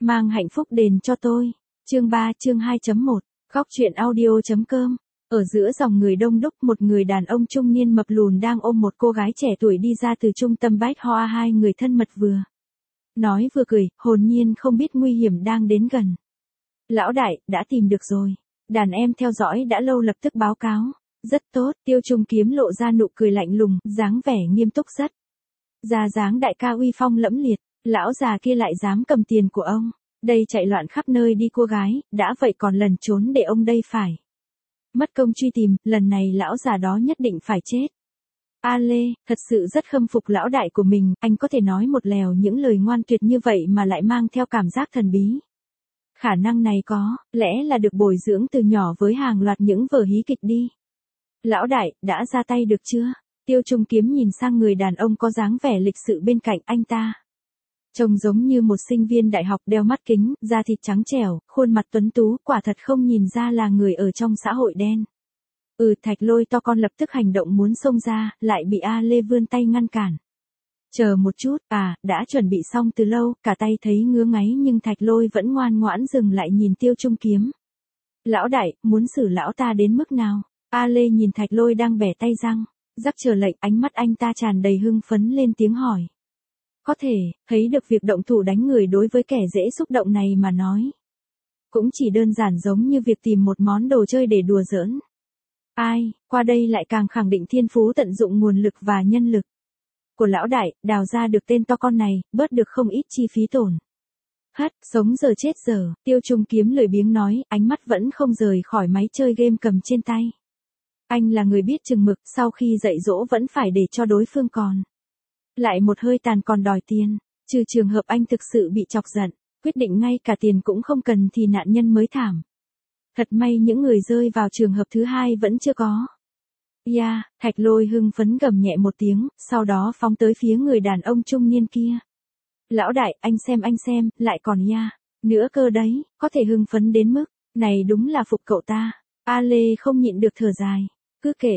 Mang hạnh phúc đền cho tôi. Chương 3 chương 2.1. Góc truyện audio.com. Ở giữa dòng người đông đúc, một người đàn ông trung niên mập lùn đang ôm một cô gái trẻ tuổi đi ra từ trung tâm Bách Hoa. Hai người thân mật vừa nói vừa cười, hồn nhiên không biết nguy hiểm đang đến gần. Lão đại, đã tìm được rồi. Đàn em theo dõi đã lâu lập tức báo cáo. Rất tốt, Tiêu Trung Kiếm lộ ra nụ cười lạnh lùng, dáng vẻ nghiêm túc rất. Ra dáng đại ca uy phong lẫm liệt, lão già kia lại dám cầm tiền của ông. Đây chạy loạn khắp nơi đi cô gái, đã vậy còn lần trốn để ông đây phải mất công truy tìm, lần này lão già đó nhất định phải chết. A Lê, thật sự rất khâm phục lão đại của mình, anh có thể nói một lèo những lời ngoan tuyệt như vậy mà lại mang theo cảm giác thần bí. Khả năng này có lẽ là được bồi dưỡng từ nhỏ với hàng loạt những vở hí kịch đi. Lão đại, đã ra tay được chưa? Tiêu Trung Kiếm nhìn sang người đàn ông có dáng vẻ lịch sự bên cạnh anh ta. Trông giống như một sinh viên đại học đeo mắt kính, da thịt trắng trẻo, khuôn mặt tuấn tú, quả thật không nhìn ra là người ở trong xã hội đen. Thạch Lôi to con lập tức hành động muốn xông ra, lại bị A Lê vươn tay ngăn cản. Chờ một chút, đã chuẩn bị xong từ lâu, cả tay thấy ngứa ngáy nhưng Thạch Lôi vẫn ngoan ngoãn dừng lại nhìn Tiêu Trung Kiếm. Lão đại, muốn xử lão ta đến mức nào? A Lê nhìn Thạch Lôi đang bẻ tay răng, rắc chờ lệnh, ánh mắt anh ta tràn đầy hưng phấn lên tiếng hỏi. Có thể, thấy được việc động thủ đánh người đối với kẻ dễ xúc động này mà nói. Cũng chỉ đơn giản giống như việc tìm một món đồ chơi để đùa giỡn. Ai, qua đây lại càng khẳng định thiên phú tận dụng nguồn lực và nhân lực của lão đại, đào ra được tên to con này, bớt được không ít chi phí tổn. Sống giờ chết giờ, Tiêu Trung Kiếm lười biếng nói, ánh mắt vẫn không rời khỏi máy chơi game cầm trên tay. Anh là người biết chừng mực, sau khi dạy dỗ vẫn phải để cho đối phương còn lại một hơi tàn còn đòi tiền, trừ trường hợp anh thực sự bị chọc giận, quyết định ngay cả tiền cũng không cần thì nạn nhân mới thảm. Thật may những người rơi vào trường hợp thứ hai vẫn chưa có. Thạch Lôi hưng phấn gầm nhẹ một tiếng, sau đó phóng tới phía người đàn ông trung niên kia. Lão đại, anh xem, lại còn nữa cơ đấy, có thể hưng phấn đến mức này đúng là phục cậu ta. A Lê không nhịn được thở dài. Cứ kể,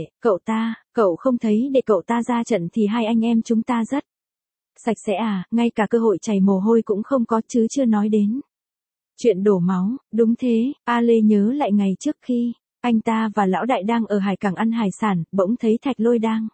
cậu không thấy để cậu ta ra trận thì hai anh em chúng ta rất sạch sẽ ngay cả cơ hội chảy mồ hôi cũng không có chứ chưa nói đến chuyện đổ máu. Đúng thế, A Lê nhớ lại ngày trước khi anh ta và lão đại đang ở hải cảng ăn hải sản, bỗng thấy Thạch Lôi đang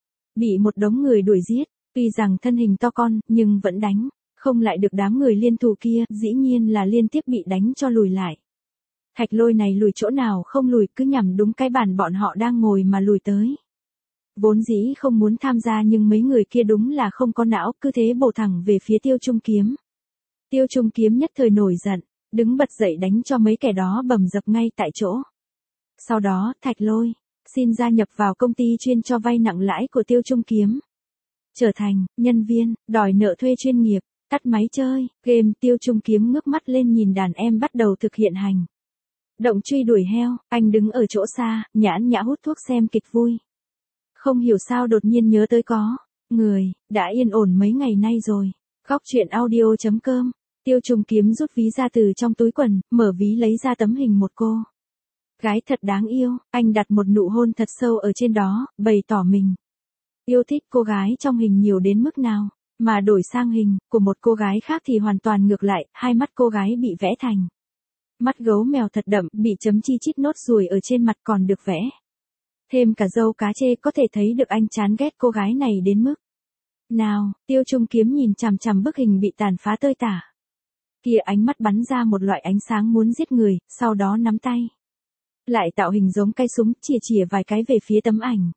bị một đống người đuổi giết, tuy rằng thân hình to con, nhưng vẫn đánh không lại được đám người liên thủ kia, dĩ nhiên là liên tiếp bị đánh cho lùi lại. Thạch Lôi này lùi chỗ nào không lùi, cứ nhằm đúng cái bàn bọn họ đang ngồi mà lùi tới. Vốn dĩ không muốn tham gia nhưng mấy người kia đúng là không có não, cứ thế bổ thẳng về phía Tiêu Trung Kiếm. Tiêu Trung Kiếm nhất thời nổi giận, đứng bật dậy đánh cho mấy kẻ đó bầm dập ngay tại chỗ. Sau đó, Thạch Lôi xin gia nhập vào công ty chuyên cho vay nặng lãi của Tiêu Trung Kiếm. Trở thành nhân viên đòi nợ thuê chuyên nghiệp. Tắt máy chơi game, Tiêu Trung Kiếm ngước mắt lên nhìn đàn em bắt đầu thực hiện hành động truy đuổi heo. Anh đứng ở chỗ xa, nhãn nhã hút thuốc xem kịch vui. Không hiểu sao đột nhiên nhớ tới có người đã yên ổn mấy ngày nay rồi. Góc truyện audio.com. Tiêu Trung Kiếm rút ví ra từ trong túi quần, mở ví lấy ra tấm hình một cô gái thật đáng yêu. Anh đặt một nụ hôn thật sâu ở trên đó, bày tỏ mình yêu thích cô gái trong hình nhiều đến mức nào. Mà đổi sang hình của một cô gái khác thì hoàn toàn ngược lại, hai mắt cô gái bị vẽ thành mắt gấu mèo thật đậm, bị chấm chi chít nốt ruồi ở trên mặt còn được vẽ thêm cả râu cá chê, có thể thấy được anh chán ghét cô gái này đến mức nào. Tiêu Trung Kiếm nhìn chằm chằm bức hình bị tàn phá tơi tả kia, ánh mắt bắn ra một loại ánh sáng muốn giết người, sau đó nắm tay lại tạo hình giống cây súng, chìa vài cái về phía tấm ảnh.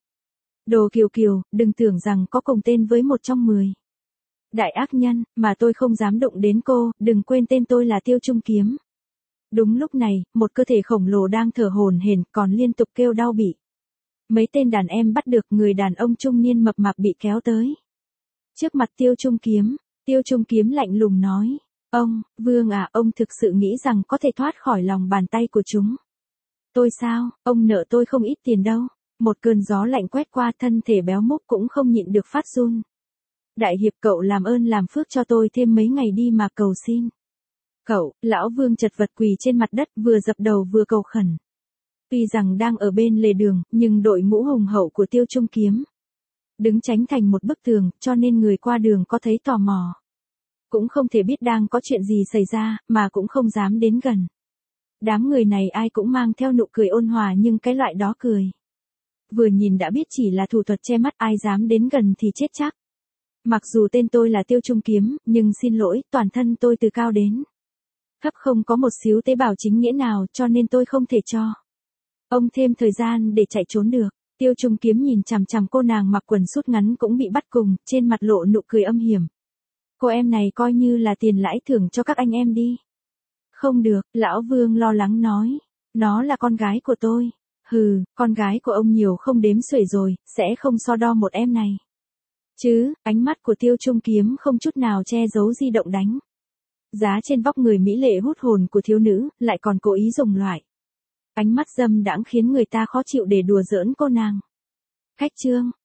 Đồ Kiều, đừng tưởng rằng có cùng tên với một trong 10 đại ác nhân, mà tôi không dám đụng đến cô, đừng quên tên tôi là Tiêu Trung Kiếm. Đúng lúc này, một cơ thể khổng lồ đang thở hổn hển, còn liên tục kêu đau bị mấy tên đàn em bắt được. Người đàn ông trung niên mập mạp bị kéo tới trước mặt Tiêu Trung Kiếm. Tiêu Trung Kiếm lạnh lùng nói, ông, Vương ông thực sự nghĩ rằng có thể thoát khỏi lòng bàn tay của chúng tôi sao? Ông nợ tôi không ít tiền đâu. Một cơn gió lạnh quét qua, thân thể béo múc cũng không nhịn được phát run. Đại hiệp, cậu làm ơn làm phước cho tôi thêm mấy ngày đi mà cầu xin. Cậu, lão Vương chật vật quỳ trên mặt đất, vừa dập đầu vừa cầu khẩn. Tuy rằng đang ở bên lề đường, nhưng đội ngũ hùng hậu của Tiêu Trung Kiếm đứng tránh thành một bức tường, cho nên người qua đường có thấy tò mò. cũng không thể biết đang có chuyện gì xảy ra, mà cũng không dám đến gần. Đám người này ai cũng mang theo nụ cười ôn hòa nhưng cái loại đó cười. Vừa nhìn đã biết chỉ là thủ thuật che mắt, ai dám đến gần thì chết chắc. Mặc dù tên tôi là Tiêu Trung Kiếm, nhưng xin lỗi, toàn thân tôi từ cao đến thấp không có một xíu tế bào chính nghĩa nào, cho nên tôi không thể cho ông thêm thời gian để chạy trốn được. Tiêu Trung Kiếm nhìn chằm chằm cô nàng mặc quần sút ngắn cũng bị bắt cùng, trên mặt lộ nụ cười âm hiểm. Cô em này coi như là tiền lãi thưởng cho các anh em đi. Không được, lão Vương lo lắng nói. Nó là con gái của tôi. Hừ, con gái của ông nhiều không đếm xuể rồi, sẽ không so đo một em này. Chứ, ánh mắt của Tiêu Trung Kiếm không chút nào che giấu di động đánh giá trên vóc người mỹ lệ hút hồn của thiếu nữ, lại còn cố ý dùng loại ánh mắt dâm đãng khiến người ta khó chịu để đùa giỡn cô nàng. Khách trương,